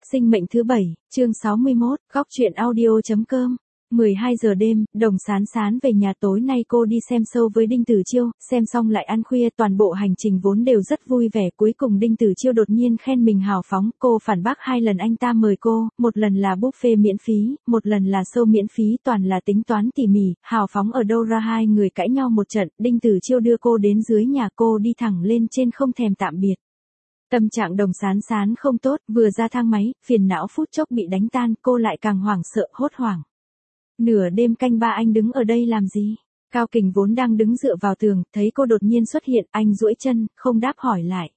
Sinh mệnh thứ 7, chương 61, góc truyện audio.com. 12 giờ đêm, Đồng Sán Sán về nhà. Tối nay cô đi xem show với Đinh Tử Chiêu, xem xong lại ăn khuya. Toàn bộ hành trình vốn đều rất vui vẻ. Cuối cùng Đinh Tử Chiêu đột nhiên khen mình hào phóng. Cô phản bác 2 lần anh ta mời cô, một lần là buffet miễn phí, một lần là show miễn phí, toàn là tính toán tỉ mỉ. Hào phóng ở đâu ra? Hai người cãi nhau một trận, Đinh Tử Chiêu đưa cô đến dưới nhà, cô đi thẳng lên trên không thèm tạm biệt. Tâm trạng Đồng Sán Sán không tốt, vừa ra thang máy, phiền não phút chốc bị đánh tan, cô lại càng hoảng sợ, hốt hoảng. Nửa đêm canh ba anh đứng ở đây làm gì? Cao Kình vốn đang đứng dựa vào tường, thấy cô đột nhiên xuất hiện, anh duỗi chân, không đáp hỏi lại.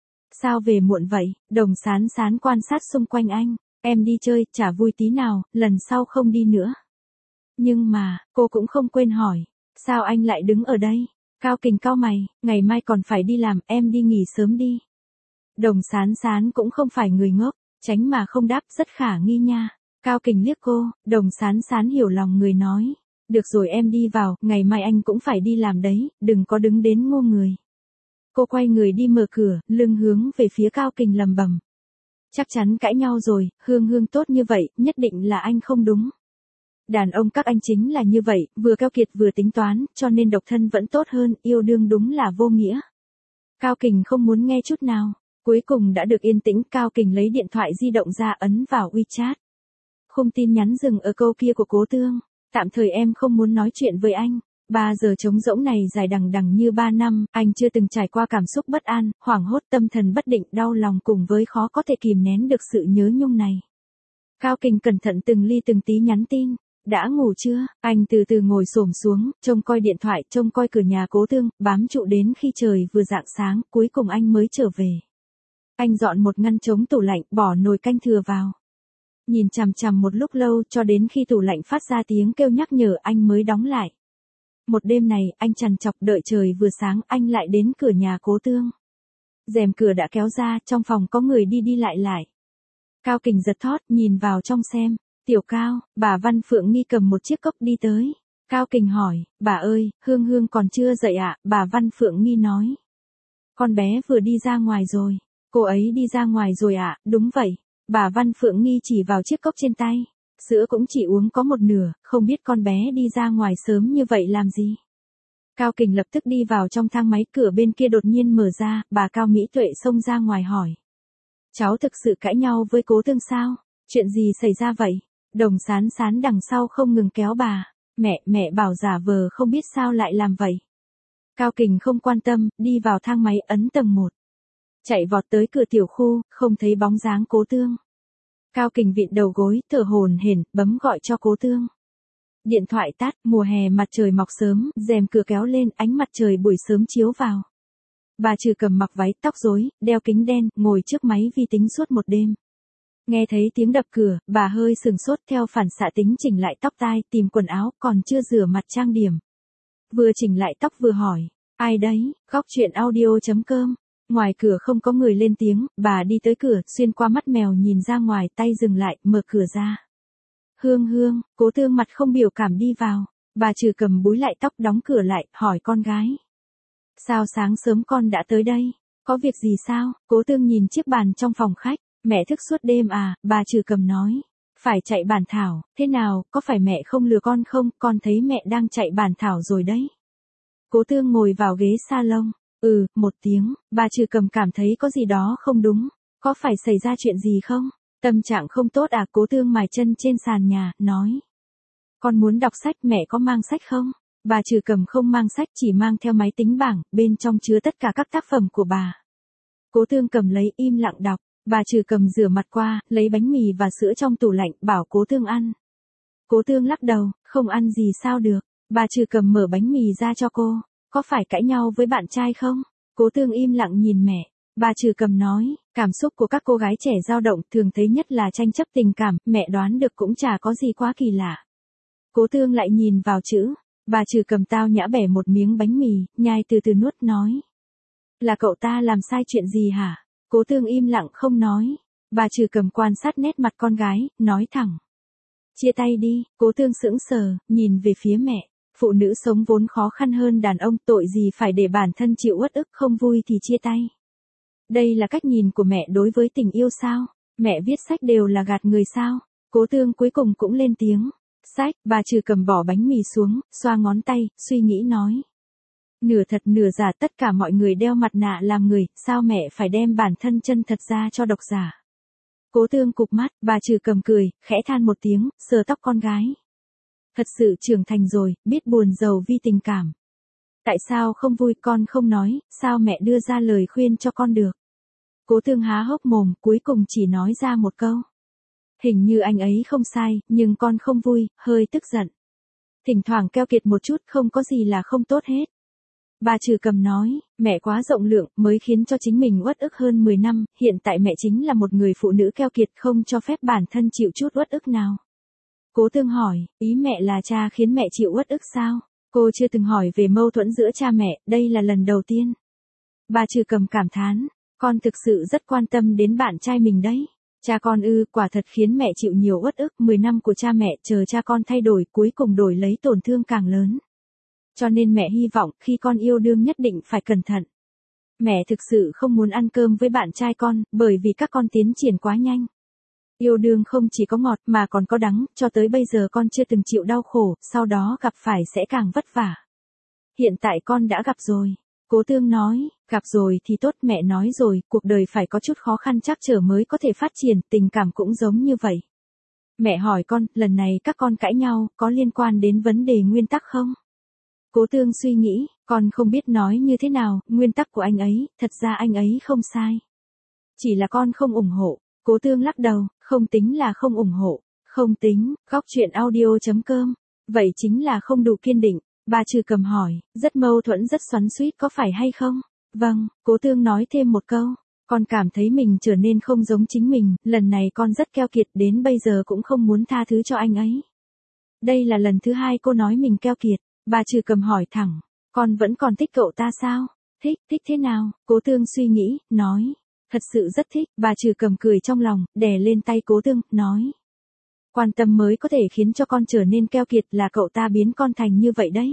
Sao về muộn vậy? Đồng Sán Sán quan sát xung quanh anh, em đi chơi, chả vui tí nào, lần sau không đi nữa. Nhưng mà, cô cũng không quên hỏi, sao anh lại đứng ở đây? Cao Kình cau mày, ngày mai còn phải đi làm, em đi nghỉ sớm đi. Đồng Sán Sán cũng không phải người ngốc, tránh mà không đáp, rất khả nghi nha. Cao Kình liếc cô, Đồng Sán Sán hiểu lòng người nói, được rồi em đi vào, ngày mai anh cũng phải đi làm đấy, đừng có đứng đến ngô người. Cô quay người đi mở cửa, lưng hướng về phía Cao Kình lầm bầm. Chắc chắn cãi nhau rồi, Hương tốt như vậy, nhất định là anh không đúng. Đàn ông các anh chính là như vậy, vừa keo kiệt vừa tính toán, cho nên độc thân vẫn tốt hơn, yêu đương đúng là vô nghĩa. Cao Kình không muốn nghe chút nào. Cuối cùng đã được yên tĩnh, Cao Kình lấy điện thoại di động ra ấn vào WeChat. Khung tin nhắn dừng ở câu kia của Cố Tương. Tạm thời em không muốn nói chuyện với anh. 3 giờ trống rỗng này dài đằng đằng như 3 năm, anh chưa từng trải qua cảm xúc bất an, hoảng hốt, tâm thần bất định, đau lòng cùng với khó có thể kìm nén được sự nhớ nhung này. Cao Kình cẩn thận từng ly từng tí nhắn tin. Đã ngủ chưa? Anh từ từ ngồi xổm xuống, trông coi điện thoại, trông coi cửa nhà Cố Tương, bám trụ đến khi trời vừa rạng sáng, cuối cùng anh mới trở về. Anh dọn một ngăn chống tủ lạnh, bỏ nồi canh thừa vào. Nhìn chằm chằm một lúc lâu, cho đến khi tủ lạnh phát ra tiếng kêu nhắc nhở, anh mới đóng lại. Một đêm này, anh trằn trọc đợi trời vừa sáng, anh lại đến cửa nhà Cố Tương. Rèm cửa đã kéo ra, trong phòng có người đi đi lại lại. Cao Kình giật thót, nhìn vào trong xem. Tiểu Cao, bà Văn Phượng Nghi cầm một chiếc cốc đi tới. Cao Kình hỏi, bà ơi, Hương còn chưa dậy ạ? Bà Văn Phượng Nghi nói. Con bé vừa đi ra ngoài rồi. Cô ấy đi ra ngoài rồi ạ? Đúng vậy. Bà Văn Phượng Nghi chỉ vào chiếc cốc trên tay. Sữa cũng chỉ uống có một nửa, không biết con bé đi ra ngoài sớm như vậy làm gì. Cao Kình lập tức đi vào trong thang máy, cửa bên kia đột nhiên mở ra, bà Cao Mỹ Tuệ xông ra ngoài hỏi. Cháu thực sự cãi nhau với Cố Tương sao? Chuyện gì xảy ra vậy? Đồng Sán Sán đằng sau không ngừng kéo bà. Mẹ bảo giả vờ không biết sao lại làm vậy. Cao Kình không quan tâm, đi vào thang máy ấn tầng 1. Chạy vọt tới cửa tiểu khu, không thấy bóng dáng Cố Tương. Cao Kình vịn đầu gối, thở hổn hển, bấm gọi cho Cố Tương. Điện thoại tắt, mùa hè mặt trời mọc sớm, rèm cửa kéo lên, ánh mặt trời buổi sớm chiếu vào. Bà Trừ Cầm mặc váy, tóc rối, đeo kính đen, ngồi trước máy vi tính suốt một đêm. Nghe thấy tiếng đập cửa, bà hơi sừng sốt, theo phản xạ tính chỉnh lại tóc tai, tìm quần áo, còn chưa rửa mặt trang điểm. Vừa chỉnh lại tóc vừa hỏi, ai đấy? Góc truyện audio.com. Ngoài cửa không có người lên tiếng, bà đi tới cửa, xuyên qua mắt mèo nhìn ra ngoài, tay dừng lại, mở cửa ra. Hương, Cố Tương mặt không biểu cảm đi vào. Bà Trừ Cầm búi lại tóc, đóng cửa lại, hỏi con gái. Sao sáng sớm con đã tới đây? Có việc gì sao? Cố Tương nhìn chiếc bàn trong phòng khách. Mẹ thức suốt đêm à? Bà Trừ Cầm nói. Phải chạy bản thảo, thế nào, có phải mẹ không lừa con không? Con thấy mẹ đang chạy bản thảo rồi đấy. Cố Tương ngồi vào ghế salon. Một tiếng, bà Trừ Cầm cảm thấy có gì đó không đúng. Có phải xảy ra chuyện gì không? Tâm trạng không tốt à? Cố Tương mài chân trên sàn nhà, nói. Con muốn đọc sách, mẹ có mang sách không? Bà Trừ Cầm không mang sách, chỉ mang theo máy tính bảng, bên trong chứa tất cả các tác phẩm của bà. Cố Tương cầm lấy, im lặng đọc. Bà Trừ Cầm rửa mặt qua, lấy bánh mì và sữa trong tủ lạnh, bảo Cố Tương ăn. Cố Tương lắc đầu, không ăn gì sao được. Bà Trừ Cầm mở bánh mì ra cho cô. Có phải cãi nhau với bạn trai không? Cố Tương im lặng nhìn mẹ. Bà Trừ Cầm nói, cảm xúc của các cô gái trẻ dao động, thường thấy nhất là tranh chấp tình cảm, mẹ đoán được cũng chả có gì quá kỳ lạ. Cố Tương lại nhìn vào chữ. Bà Trừ Cầm tao nhã bẻ một miếng bánh mì, nhai từ từ nuốt, nói. Là cậu ta làm sai chuyện gì hả? Cố Tương im lặng không nói. Bà Trừ Cầm quan sát nét mặt con gái, nói thẳng. Chia tay đi. Cố Tương sững sờ, nhìn về phía mẹ. Phụ nữ sống vốn khó khăn hơn đàn ông, tội gì phải để bản thân chịu uất ức, không vui thì chia tay. Đây là cách nhìn của mẹ đối với tình yêu sao? Mẹ viết sách đều là gạt người sao? Cố Tương cuối cùng cũng lên tiếng. Sách, bà Trừ Cầm bỏ bánh mì xuống, xoa ngón tay, suy nghĩ nói. Nửa thật nửa giả, tất cả mọi người đeo mặt nạ làm người, sao mẹ phải đem bản thân chân thật ra cho độc giả? Cố Tương cụp mắt, bà Trừ Cầm cười, khẽ than một tiếng, sờ tóc con gái. Thật sự trưởng thành rồi, biết buồn giàu vì tình cảm. Tại sao không vui con không nói, sao mẹ đưa ra lời khuyên cho con được? Cố Tương há hốc mồm, cuối cùng chỉ nói ra một câu. Hình như anh ấy không sai, nhưng con không vui, hơi tức giận. Thỉnh thoảng keo kiệt một chút không có gì là không tốt hết. Bà Trừ Cầm nói, mẹ quá rộng lượng mới khiến cho chính mình uất ức hơn 10 năm, hiện tại mẹ chính là một người phụ nữ keo kiệt không cho phép bản thân chịu chút uất ức nào. Cố Tương hỏi, ý mẹ là cha khiến mẹ chịu uất ức sao? Cô chưa từng hỏi về mâu thuẫn giữa cha mẹ, đây là lần đầu tiên. Bà Trừ Cầm cảm thán, con thực sự rất quan tâm đến bạn trai mình đấy. Cha con quả thật khiến mẹ chịu nhiều uất ức, 10 năm của cha mẹ chờ cha con thay đổi cuối cùng đổi lấy tổn thương càng lớn. Cho nên mẹ hy vọng khi con yêu đương nhất định phải cẩn thận. Mẹ thực sự không muốn ăn cơm với bạn trai con, bởi vì các con tiến triển quá nhanh. Yêu đương không chỉ có ngọt mà còn có đắng, cho tới bây giờ con chưa từng chịu đau khổ, sau đó gặp phải sẽ càng vất vả. Hiện tại con đã gặp rồi. Cố Tương nói, gặp rồi thì tốt, mẹ nói rồi, cuộc đời phải có chút khó khăn trắc trở mới có thể phát triển, tình cảm cũng giống như vậy. Mẹ hỏi con, lần này các con cãi nhau, có liên quan đến vấn đề nguyên tắc không? Cố Tương suy nghĩ, con không biết nói như thế nào, nguyên tắc của anh ấy, thật ra anh ấy không sai. Chỉ là con không ủng hộ. Cố Tương lắc đầu, không tính là không ủng hộ, không tính, góc truyện audio.com. Vậy chính là không đủ kiên định. Bà Trừ Cầm hỏi, rất mâu thuẫn rất xoắn xuýt có phải hay không? Vâng, Cố Tương nói thêm một câu, con cảm thấy mình trở nên không giống chính mình, lần này con rất keo kiệt đến bây giờ cũng không muốn tha thứ cho anh ấy. Đây là lần thứ 2 cô nói mình keo kiệt. Bà Trừ Cầm hỏi thẳng, con vẫn còn thích cậu ta sao? Thích thế nào? Cố Tương suy nghĩ, nói, thật sự rất thích. Bà Trừ Cầm cười trong lòng, đè lên tay Cố Tương, nói. Quan tâm mới có thể khiến cho con trở nên keo kiệt, là cậu ta biến con thành như vậy đấy.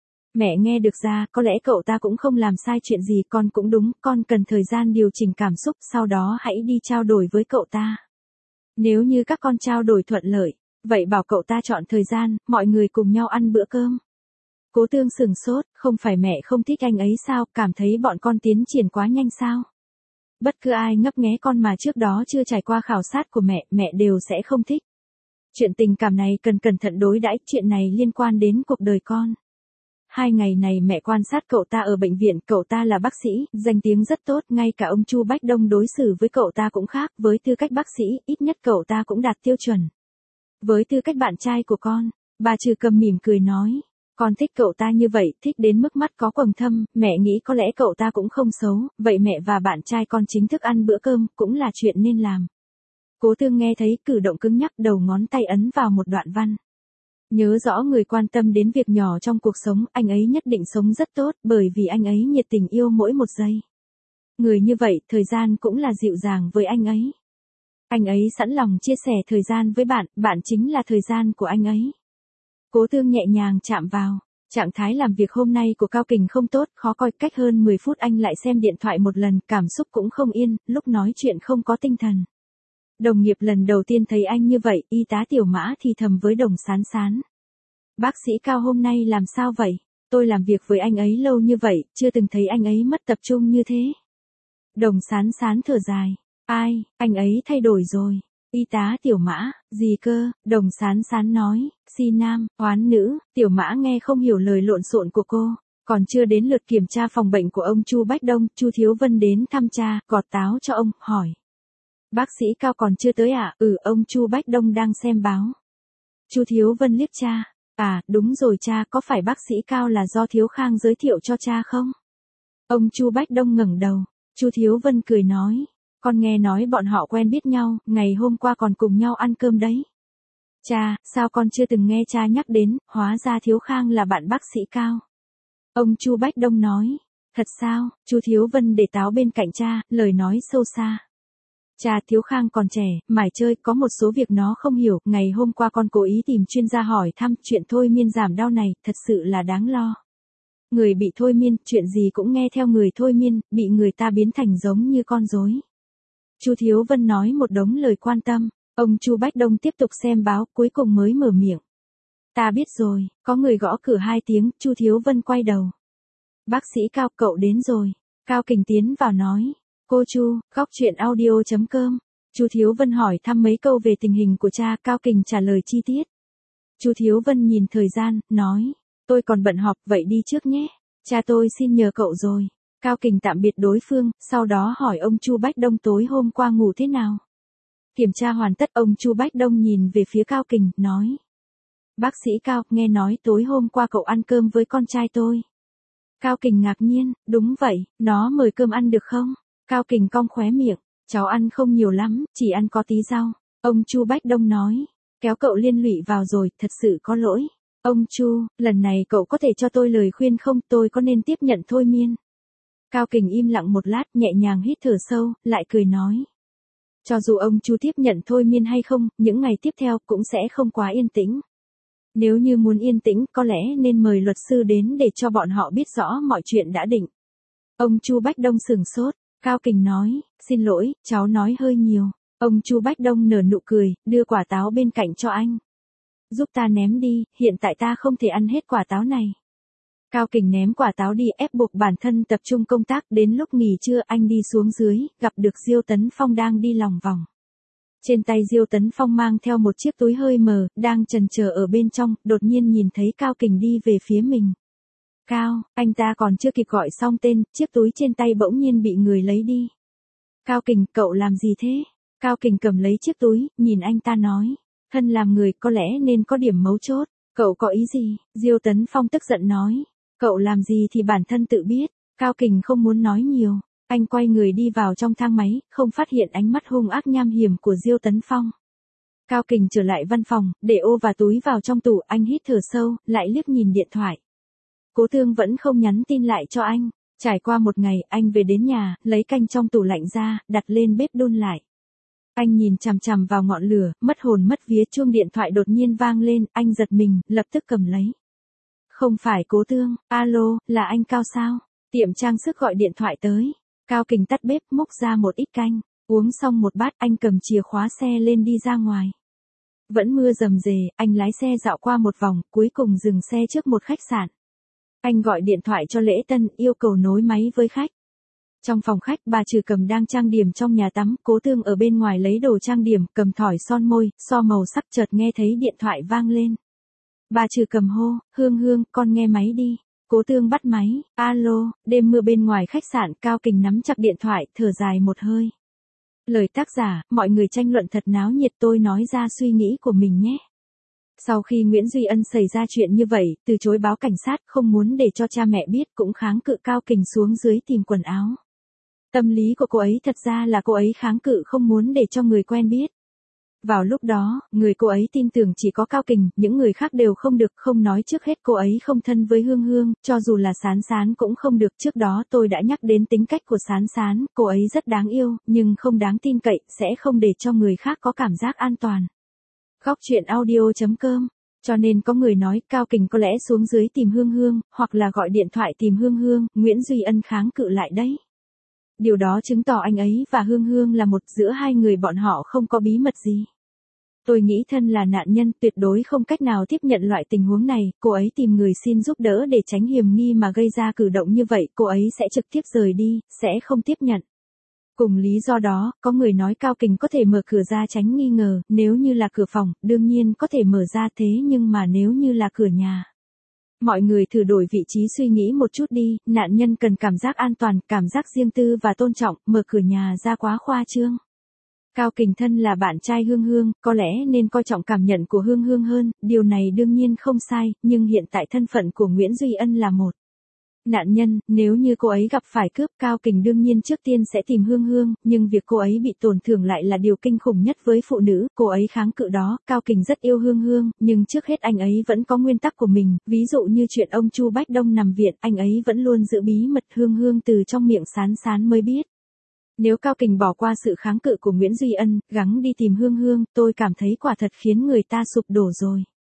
Mẹ nghe được ra, có lẽ cậu ta cũng không làm sai chuyện gì, con cũng đúng, con cần thời gian điều chỉnh cảm xúc, sau đó hãy đi trao đổi với cậu ta. Nếu như các con trao đổi thuận lợi, vậy bảo cậu ta chọn thời gian, mọi người cùng nhau ăn bữa cơm. Cố Tương sửng sốt, không phải mẹ không thích anh ấy sao, cảm thấy bọn con tiến triển quá nhanh sao? Bất cứ ai ngấp nghé con mà trước đó chưa trải qua khảo sát của mẹ đều sẽ không thích. Chuyện tình cảm này cần cẩn thận đối đãi, chuyện này liên quan đến cuộc đời con. 2 ngày này mẹ quan sát cậu ta ở bệnh viện, cậu ta là bác sĩ, danh tiếng rất tốt, ngay cả ông Chu Bách Đông đối xử với cậu ta cũng khác, với tư cách bác sĩ, ít nhất cậu ta cũng đạt tiêu chuẩn. Với tư cách bạn trai của con, bà Trừ Cầm mỉm cười nói, con thích cậu ta như vậy, thích đến mức mắt có quầng thâm, mẹ nghĩ có lẽ cậu ta cũng không xấu, vậy mẹ và bạn trai con chính thức ăn bữa cơm, cũng là chuyện nên làm. Cố Tương nghe thấy cử động cứng nhắc, đầu ngón tay ấn vào một đoạn văn. Nhớ rõ người quan tâm đến việc nhỏ trong cuộc sống, anh ấy nhất định sống rất tốt, bởi vì anh ấy nhiệt tình yêu mỗi một giây. Người như vậy, thời gian cũng là dịu dàng với anh ấy. Anh ấy sẵn lòng chia sẻ thời gian với bạn, bạn chính là thời gian của anh ấy. Cố Tương nhẹ nhàng chạm vào. Trạng thái làm việc hôm nay của Cao Kình không tốt, khó coi, cách hơn 10 phút anh lại xem điện thoại một lần, cảm xúc cũng không yên, lúc nói chuyện không có tinh thần. Đồng nghiệp lần đầu tiên thấy anh như vậy, y tá Tiểu Mã thì thầm với Đồng Sán Sán. Bác sĩ Cao hôm nay làm sao vậy? Tôi làm việc với anh ấy lâu như vậy, chưa từng thấy anh ấy mất tập trung như thế. Đồng Sán Sán thở dài. Ai, anh ấy thay đổi rồi. Y tá Tiểu Mã, gì cơ? Đồng Sán Sán nói, si nam, oán nữ. Tiểu Mã nghe không hiểu lời lộn xộn của cô. Còn chưa đến lượt kiểm tra phòng bệnh của ông Chu Bách Đông, Chu Thiếu Vân đến thăm cha, gọt táo cho ông, hỏi. Bác sĩ Cao còn chưa tới à? Ông Chu Bách Đông đang xem báo. Chu Thiếu Vân liếc cha. À, đúng rồi cha, có phải bác sĩ Cao là do Thiếu Khang giới thiệu cho cha không? Ông Chu Bách Đông ngẩng đầu. Chu Thiếu Vân cười nói. Con nghe nói bọn họ quen biết nhau, ngày hôm qua còn cùng nhau ăn cơm đấy. Cha, sao con chưa từng nghe cha nhắc đến, hóa ra Thiếu Khang là bạn bác sĩ Cao. Ông Chu Bách Đông nói. Thật sao? Chu Thiếu Vân để táo bên cạnh cha, lời nói sâu xa. Cha, Thiếu Khang còn trẻ, mải chơi, có một số việc nó không hiểu, ngày hôm qua con cố ý tìm chuyên gia hỏi thăm, chuyện thôi miên giảm đau này, thật sự là đáng lo. Người bị thôi miên, chuyện gì cũng nghe theo người thôi miên, bị người ta biến thành giống như con rối. Chu Thiếu Vân nói một đống lời quan tâm, ông Chu Bách Đông tiếp tục xem báo, cuối cùng mới mở miệng. Ta biết rồi, có người gõ cửa 2 tiếng, Chu Thiếu Vân quay đầu. Bác sĩ Cao, cậu đến rồi. Cao Kình tiến vào nói. Cô Chu, góc chuyện audio.com. Chu Thiếu Vân hỏi thăm mấy câu về tình hình của cha, Cao Kình trả lời chi tiết. Chu Thiếu Vân nhìn thời gian, nói. Tôi còn bận họp, vậy đi trước nhé. Cha tôi xin nhờ cậu rồi. Cao Kình tạm biệt đối phương, sau đó hỏi ông Chu Bách Đông tối hôm qua ngủ thế nào. Kiểm tra hoàn tất, ông Chu Bách Đông nhìn về phía Cao Kình, nói. Bác sĩ Cao, nghe nói tối hôm qua cậu ăn cơm với con trai tôi. Cao Kình ngạc nhiên, đúng vậy, nó mời cơm ăn được không? Cao Kình cong khóe miệng, cháu ăn không nhiều lắm, chỉ ăn có tí rau. Ông Chu Bách Đông nói, kéo cậu liên lụy vào rồi, thật sự có lỗi. Ông Chu, lần này cậu có thể cho tôi lời khuyên không, tôi có nên tiếp nhận thôi miên? Cao Kình im lặng một lát, nhẹ nhàng hít thở sâu, lại cười nói. Cho dù ông Chu tiếp nhận thôi miên hay không, những ngày tiếp theo cũng sẽ không quá yên tĩnh. Nếu như muốn yên tĩnh, có lẽ nên mời luật sư đến để cho bọn họ biết rõ mọi chuyện đã định. Ông Chu Bách Đông sửng sốt, Cao Kình nói, xin lỗi, cháu nói hơi nhiều. Ông Chu Bách Đông nở nụ cười, đưa quả táo bên cạnh cho anh. Giúp ta ném đi, hiện tại ta không thể ăn hết quả táo này. Cao Kình ném quả táo đi, ép buộc bản thân tập trung công tác, đến lúc nghỉ trưa anh đi xuống dưới, gặp được Diêu Tấn Phong đang đi lòng vòng. Trên tay Diêu Tấn Phong mang theo một chiếc túi hơi mờ, đang chần chờ ở bên trong, đột nhiên nhìn thấy Cao Kình đi về phía mình. Cao, anh ta còn chưa kịp gọi xong tên, chiếc túi trên tay bỗng nhiên bị người lấy đi. Cao Kình, cậu làm gì thế? Cao Kình cầm lấy chiếc túi, nhìn anh ta nói. Thân làm người có lẽ nên có điểm mấu chốt, cậu có ý gì? Diêu Tấn Phong tức giận nói. Cậu làm gì thì bản thân tự biết. Cao Kình không muốn nói nhiều. Anh quay người đi vào trong thang máy, không phát hiện ánh mắt hung ác nham hiểm của Diêu Tấn Phong. Cao Kình trở lại văn phòng, để ô và túi vào trong tủ, anh hít thở sâu, lại liếc nhìn điện thoại. Cố Thương vẫn không nhắn tin lại cho anh. Trải qua một ngày, anh về đến nhà, lấy canh trong tủ lạnh ra, đặt lên bếp đun lại. Anh nhìn chằm chằm vào ngọn lửa, mất hồn mất vía, chuông điện thoại đột nhiên vang lên, anh giật mình, lập tức cầm lấy. Không phải Cố Thương, alo, là anh Cao sao? Tiệm trang sức gọi điện thoại tới. Cao Kình tắt bếp, múc ra một ít canh, uống xong một bát, anh cầm chìa khóa xe lên đi ra ngoài. Vẫn mưa rầm rề, anh lái xe dạo qua một vòng, cuối cùng dừng xe trước một khách sạn. Anh gọi điện thoại cho Lễ Tân, yêu cầu nối máy với khách. Trong phòng khách, bà Trừ Cầm đang trang điểm trong nhà tắm, Cố Thương ở bên ngoài lấy đồ trang điểm, cầm thỏi son môi, so màu sắc, chợt nghe thấy điện thoại vang lên. Bà Trừ Cầm hô, Hương Hương, con nghe máy đi. Cố Thương bắt máy, alo, đêm mưa bên ngoài khách sạn, Cao Kình nắm chặt điện thoại, thở dài một hơi. Lời tác giả, mọi người tranh luận thật náo nhiệt, tôi nói ra suy nghĩ của mình nhé. Sau khi Nguyễn Duy Ân xảy ra chuyện như vậy, từ chối báo cảnh sát, không muốn để cho cha mẹ biết, cũng kháng cự Cao Kình xuống dưới tìm quần áo. Tâm lý của cô ấy thật ra là cô ấy kháng cự không muốn để cho người quen biết. Vào lúc đó, người cô ấy tin tưởng chỉ có Cao Kình, những người khác đều không được, không nói trước hết cô ấy không thân với Hương Hương, cho dù là Sán Sán cũng không được. Trước đó tôi đã nhắc đến tính cách của Sán Sán, cô ấy rất đáng yêu, nhưng không đáng tin cậy, sẽ không để cho người khác có cảm giác an toàn. Góc chuyện audio.com. Cho nên có người nói Cao Kình có lẽ xuống dưới tìm Hương Hương, hoặc là gọi điện thoại tìm Hương Hương, Nguyễn Duy Ân kháng cự lại đấy. Điều đó chứng tỏ anh ấy và Hương Hương là một, giữa hai người bọn họ không có bí mật gì. Tôi nghĩ thân là nạn nhân, tuyệt đối không cách nào tiếp nhận loại tình huống này, cô ấy tìm người xin giúp đỡ để tránh hiểm nghi mà gây ra cử động như vậy, cô ấy sẽ trực tiếp rời đi, sẽ không tiếp nhận. Cùng lý do đó, có người nói Cao Kình có thể mở cửa ra tránh nghi ngờ, nếu như là cửa phòng, đương nhiên có thể mở ra, thế nhưng mà nếu như là cửa nhà. Mọi người thử đổi vị trí suy nghĩ một chút đi, nạn nhân cần cảm giác an toàn, cảm giác riêng tư và tôn trọng, mở cửa nhà ra quá khoa trương. Cao Kình thân là bạn trai Hương Hương, có lẽ nên coi trọng cảm nhận của Hương Hương hơn, điều này đương nhiên không sai, nhưng hiện tại thân phận của Nguyễn Duy Ân là một nạn nhân, nếu như cô ấy gặp phải cướp, Cao Kình đương nhiên trước tiên sẽ tìm Hương Hương, nhưng việc cô ấy bị tổn thương lại là điều kinh khủng nhất với phụ nữ, cô ấy kháng cự đó, Cao Kình rất yêu Hương Hương, nhưng trước hết anh ấy vẫn có nguyên tắc của mình, ví dụ như chuyện ông Chu Bách Đông nằm viện, anh ấy vẫn luôn giữ bí mật, Hương Hương từ trong miệng Sán Sán mới biết. Nếu Cao Kình bỏ qua sự kháng cự của Nguyễn Duy Ân, gắng đi tìm Hương Hương, tôi cảm thấy quả thật khiến người ta sụp đổ rồi.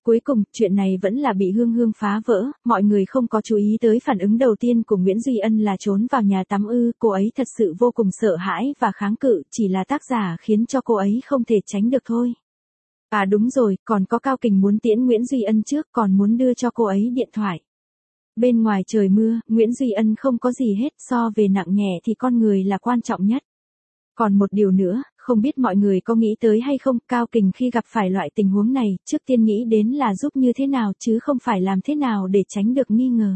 Cuối cùng, chuyện này vẫn là bị Hương Hương phá vỡ, mọi người không có chú ý tới phản ứng đầu tiên của Nguyễn Duy Ân là trốn vào nhà tắm cô ấy thật sự vô cùng sợ hãi và kháng cự, chỉ là tác giả khiến cho cô ấy không thể tránh được thôi. À đúng rồi, còn có Cao Kình muốn tiễn Nguyễn Duy Ân trước, còn muốn đưa cho cô ấy điện thoại. Bên ngoài trời mưa, Nguyễn Duy Ân không có gì hết, so về nặng nhẹ thì con người là quan trọng nhất. Còn một điều nữa, không biết mọi người có nghĩ tới hay không, Cao Kình khi gặp phải loại tình huống này, trước tiên nghĩ đến là giúp như thế nào chứ không phải làm thế nào để tránh được nghi ngờ.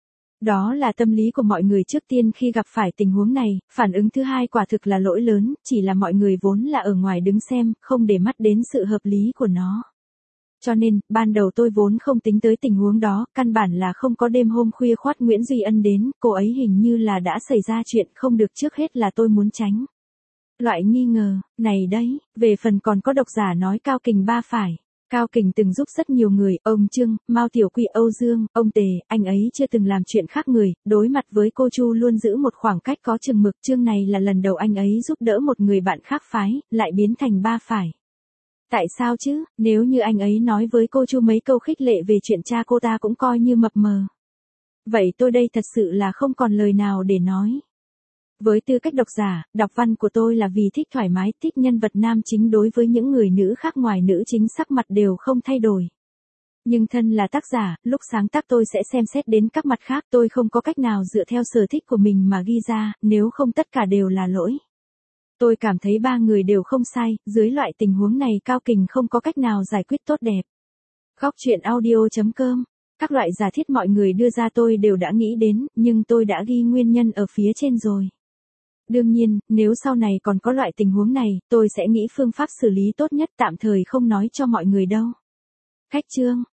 Đó là tâm lý của mọi người trước tiên khi gặp phải tình huống này, phản ứng thứ hai quả thực là lỗi lớn, chỉ là mọi người vốn là ở ngoài đứng xem, không để mắt đến sự hợp lý của nó. Cho nên, ban đầu tôi vốn không tính tới tình huống đó, căn bản là không có đêm hôm khuya khoắt Nguyễn Duy Ân đến, cô ấy hình như là đã xảy ra chuyện không được, trước hết là tôi muốn tránh loại nghi ngờ này đấy. Về phần còn có độc giả nói Cao Kình ba phải. Cao Kình từng giúp rất nhiều người, ông Trương, Mao Tiểu Quy, Âu Dương, ông Tề, anh ấy chưa từng làm chuyện khác người, đối mặt với cô Chu luôn giữ một khoảng cách có chừng mực. Chương này là lần đầu anh ấy giúp đỡ một người bạn khác phái, lại biến thành ba phải. Tại sao chứ, nếu như anh ấy nói với cô Chu mấy câu khích lệ về chuyện cha cô ta cũng coi như mập mờ. Vậy tôi đây thật sự là không còn lời nào để nói. Với tư cách độc giả, đọc văn của tôi là vì thích thoải mái, thích nhân vật nam chính đối với những người nữ khác ngoài nữ chính sắc mặt đều không thay đổi. Nhưng thân là tác giả, lúc sáng tác tôi sẽ xem xét đến các mặt khác, tôi không có cách nào dựa theo sở thích của mình mà ghi ra, nếu không tất cả đều là lỗi. Tôi cảm thấy ba người đều không sai, dưới loại tình huống này Cao Kình không có cách nào giải quyết tốt đẹp. Góc truyện audio.com. Các loại giả thiết mọi người đưa ra tôi đều đã nghĩ đến, nhưng tôi đã ghi nguyên nhân ở phía trên rồi. Đương nhiên, nếu sau này còn có loại tình huống này, tôi sẽ nghĩ phương pháp xử lý tốt nhất, tạm thời không nói cho mọi người đâu. Khách chương.